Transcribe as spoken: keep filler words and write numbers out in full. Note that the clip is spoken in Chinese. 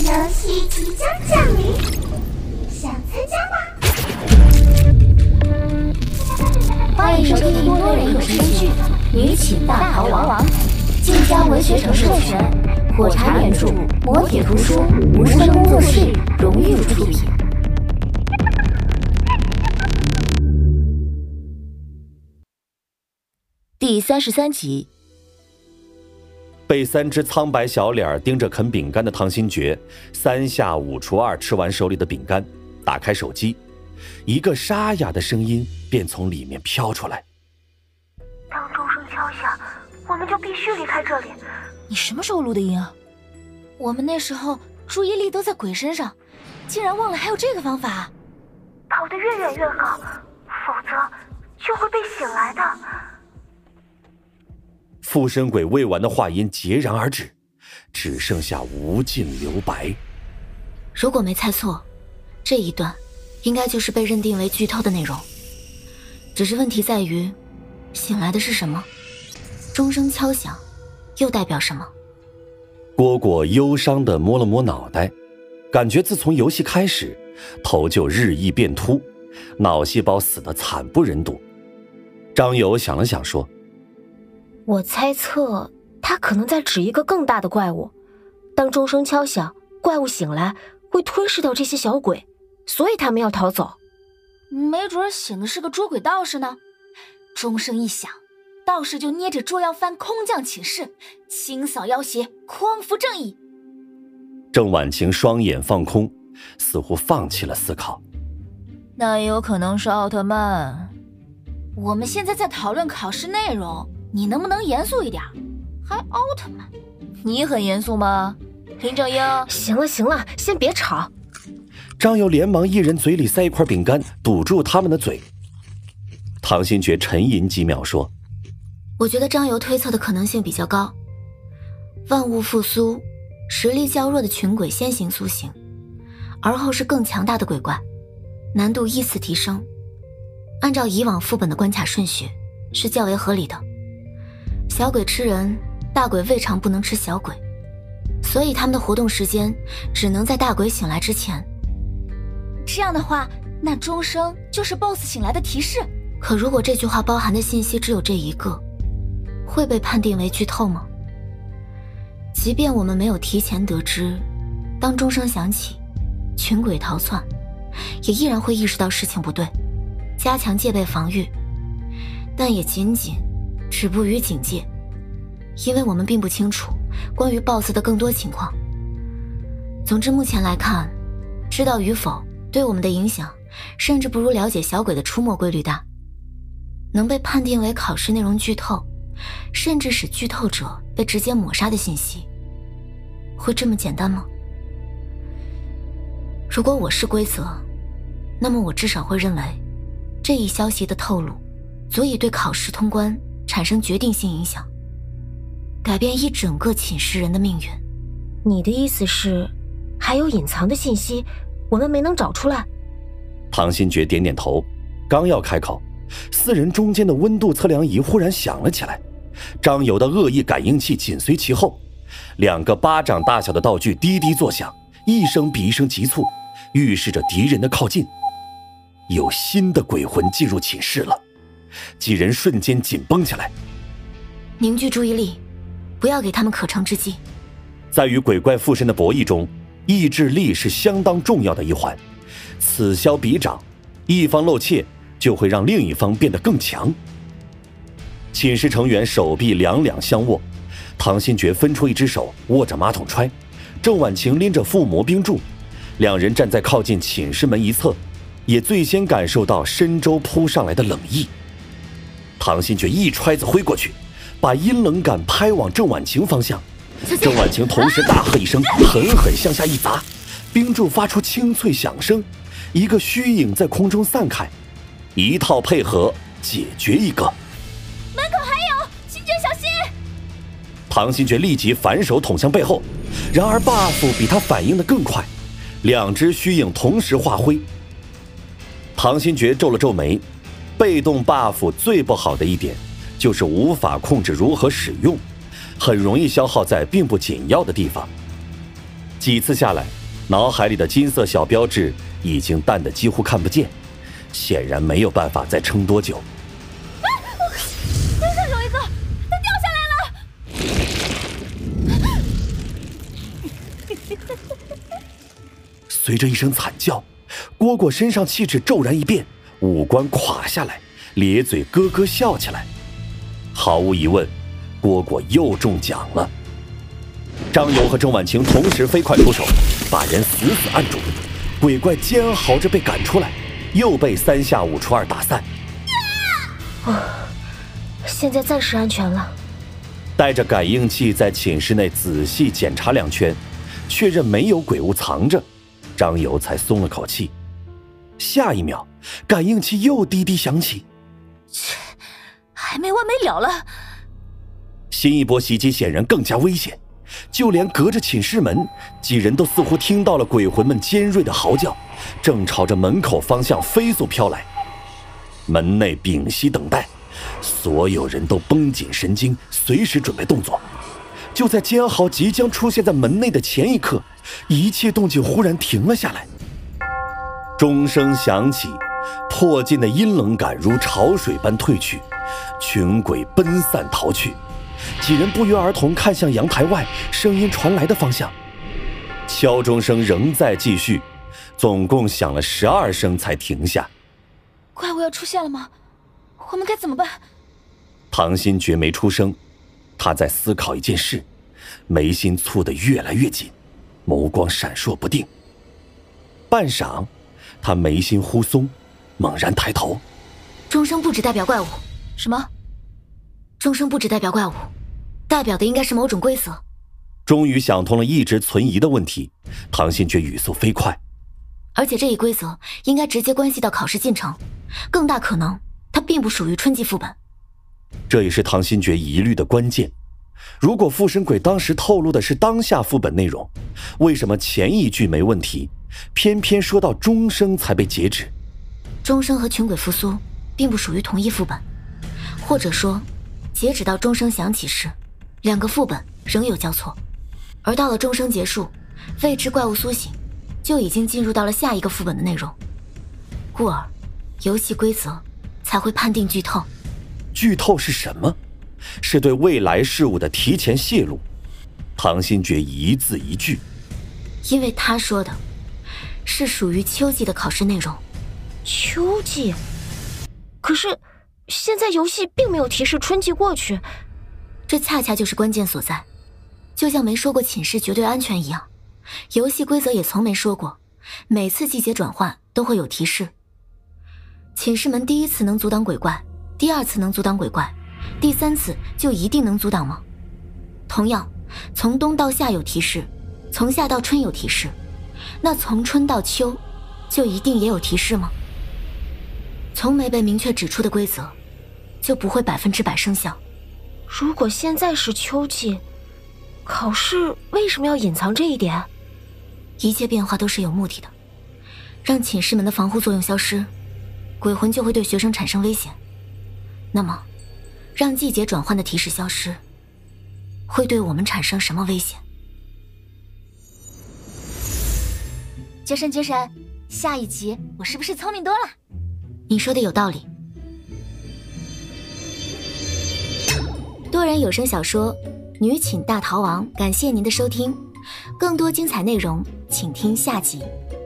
游戏即将降临，想参加吗？ 欢迎收听多人有声剧《女寝大逃亡》，晋江文学城授权，火柴原著，磨铁图书，无声工作室荣誉出品。第三十三集。 被三只苍白小脸盯着啃饼干的唐新觉，三下五除二吃完手里的饼干，打开手机，一个沙哑的声音便从里面飘出来： 当钟声敲响，我们就必须离开这里。 你什么时候录的音啊？我们那时候注意力都在鬼身上，竟然忘了还有这个方法。 跑得越远越好，否则就会被醒来的。 附身鬼未完的话音截然而止，只剩下无尽留白。 如果没猜错，这一段应该就是被认定为剧透的内容。只是问题在于，醒来的是什么？钟声敲响，又代表什么？ 蝈蝈忧伤地摸了摸脑袋，感觉自从游戏开始，头就日益变秃，脑细胞死得惨不忍睹。张友想了想说： 我猜测他可能在指一个更大的怪物，当钟声敲响，怪物醒来会吞噬掉这些小鬼，所以他们要逃走。 没准醒的是个捉鬼道士呢。钟声一响，道士就捏着捉妖幡空降寝室，清扫妖邪，匡扶正义。 郑婉晴双眼放空，似乎放弃了思考。 那也有可能是奥特曼。我们现在在讨论考试内容，你能不能严肃一点？还奥特曼？你很严肃吗？林正英， 行了行了，先别吵。 张友连忙一人嘴里塞一块饼干，堵住他们的嘴。唐新觉沉吟几秒说： 我觉得张游推测的可能性比较高。万物复苏，实力较弱的群鬼先行苏醒，而后是更强大的鬼怪，难度依次提升。按照以往副本的关卡顺序，是较为合理的。小鬼吃人，大鬼未尝不能吃小鬼，所以他们的活动时间只能在大鬼醒来之前。这样的话，那钟声就是 B O S S 醒来的提示。可如果这句话包含的信息只有这一个，会被判定为剧透吗？即便我们没有提前得知，当钟声响起，群鬼逃窜，也依然会意识到事情不对，加强戒备防御，但也仅仅止步于警戒，因为我们并不清楚关于 B O S S 的更多情况。总之目前来看，知道与否对我们的影响甚至不如了解小鬼的出没规律大。能被判定为考试内容剧透，甚至使剧透者被直接抹杀的信息，会这么简单吗？如果我是规则，那么我至少会认为这一消息的透露足以对考试通关产生决定性影响，改变一整个寝室人的命运。 你的意思是还有隐藏的信息我们没能找出来？ 唐新觉点点头，刚要开口，四人中间的温度测量仪忽然响了起来，张友的恶意感应器紧随其后，两个巴掌大小的道具滴滴作响，一声比一声急促，预示着敌人的靠近。有新的鬼魂进入寝室了，几人瞬间紧绷起来。 凝聚注意力，不要给他们可乘之机。 在与鬼怪附身的博弈中，意志力是相当重要的一环，此消彼长，一方露怯就会让另一方变得更强。寝室成员手臂两两相握，唐新觉分出一只手握着马桶揣，郑婉晴拎着附魔冰柱，两人站在靠近寝室门一侧，也最先感受到深州扑上来的冷意。唐新觉一揣子挥过去，把阴冷感拍往郑婉晴方向。郑婉晴同时大喝一声，狠狠向下一砸，冰柱发出清脆响声，一个虚影在空中散开，一套配合解决一个。 门口还有，新觉小心！ 唐新觉立即反手捅向背后，然而 buff 比他反应的更快，两只虚影同时化灰。唐新觉皱了皱眉，被动 buff 最不好的一点就是无法控制如何使用，很容易消耗在并不紧要的地方。 几次下来，脑海里的金色小标志已经淡得几乎看不见，显然没有办法再撑多久。 啊！真是有一个，它掉下来了！ 随着一声惨叫，蝈蝈身上气质骤然一变，五官垮下来，咧嘴咯咯笑起来。毫无疑问，蝈蝈又中奖了。张游和郑婉晴同时飞快出手，把人死死按住。鬼怪尖嚎着被赶出来，又被三下五除二打散。 啊！现在暂时安全了。 带着感应器在寝室内仔细检查两圈，确认没有鬼物藏着，张游才松了口气。下一秒，感应器又滴滴响起。 切，还没完没了了！ 新一波袭击显然更加危险。就连隔着寝室门，几人都似乎听到了鬼魂们尖锐的嚎叫，正朝着门口方向飞速飘来。门内屏息等待，所有人都绷紧神经，随时准备动作。就在尖嚎即将出现在门内的前一刻，一切动静忽然停了下来。钟声响起，迫近的阴冷感如潮水般退去，群鬼奔散逃去。几人不约而同看向阳台外声音传来的方向，敲钟声仍在继续，总共响了十二声才停下。 怪物要出现了吗？我们该怎么办？ 唐新觉没出声，他在思考一件事，眉心蹙得越来越紧，眸光闪烁不定。半晌，他眉心忽松，猛然抬头。 钟声不只代表怪物。什么？钟声不只代表怪物，代表的应该是某种规则。 终于想通了一直存疑的问题，唐新觉语速飞快。 而且这一规则应该直接关系到考试进程，更大可能它并不属于春季副本。 这也是唐新觉疑虑的关键。如果附身鬼当时透露的是当下副本内容，为什么前一句没问题，偏偏说到钟声才被截止？ 钟声和群鬼复苏并不属于同一副本，或者说截止到钟声响起时，两个副本仍有交错，而到了钟声结束，未知怪物苏醒就已经进入到了下一个副本的内容，故而游戏规则才会判定剧透。 剧透是什么？是对未来事物的提前泄露。唐新觉一字一句， 因为他说的是属于秋季的考试内容。 秋季？可是现在游戏并没有提示春季过去， 这恰恰就是关键所在。就像没说过寝室绝对安全一样，游戏规则也从没说过每次季节转换都会有提示。寝室门第一次能阻挡鬼怪，第二次能阻挡鬼怪，第三次就一定能阻挡吗？同样，从冬到夏有提示，从夏到春有提示，那从春到秋就一定也有提示吗？从没被明确指出的规则就不会百分之百生效。 如果现在是秋季，考试为什么要隐藏这一点？ 一切变化都是有目的的，让寝室门的防护作用消失，鬼魂就会对学生产生危险。那么让季节转换的提示消失，会对我们产生什么危险？ 杰神杰神，下一集我是不是聪明多了？ 你说的有道理。多人有声小说《女寝大逃亡》，感谢您的收听，更多精彩内容请听下集。